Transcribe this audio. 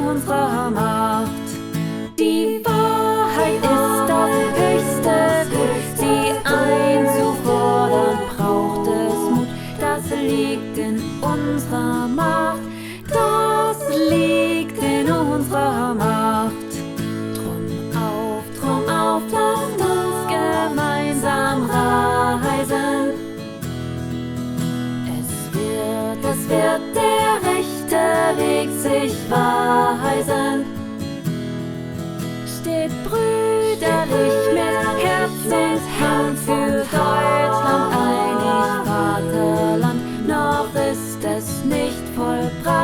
unserer Macht. Die Wahrheit ist das höchste Gut, sie einzufordern braucht es Mut. Das liegt in unserer Macht, das liegt in unserer Macht. Drum auf, lasst uns gemeinsam reisen. Es wird der rechte Weg sich weisen. Steht brüderlich mit Herz und Hand für Deutschland ein, Vaterland, noch ist es nicht vollbracht.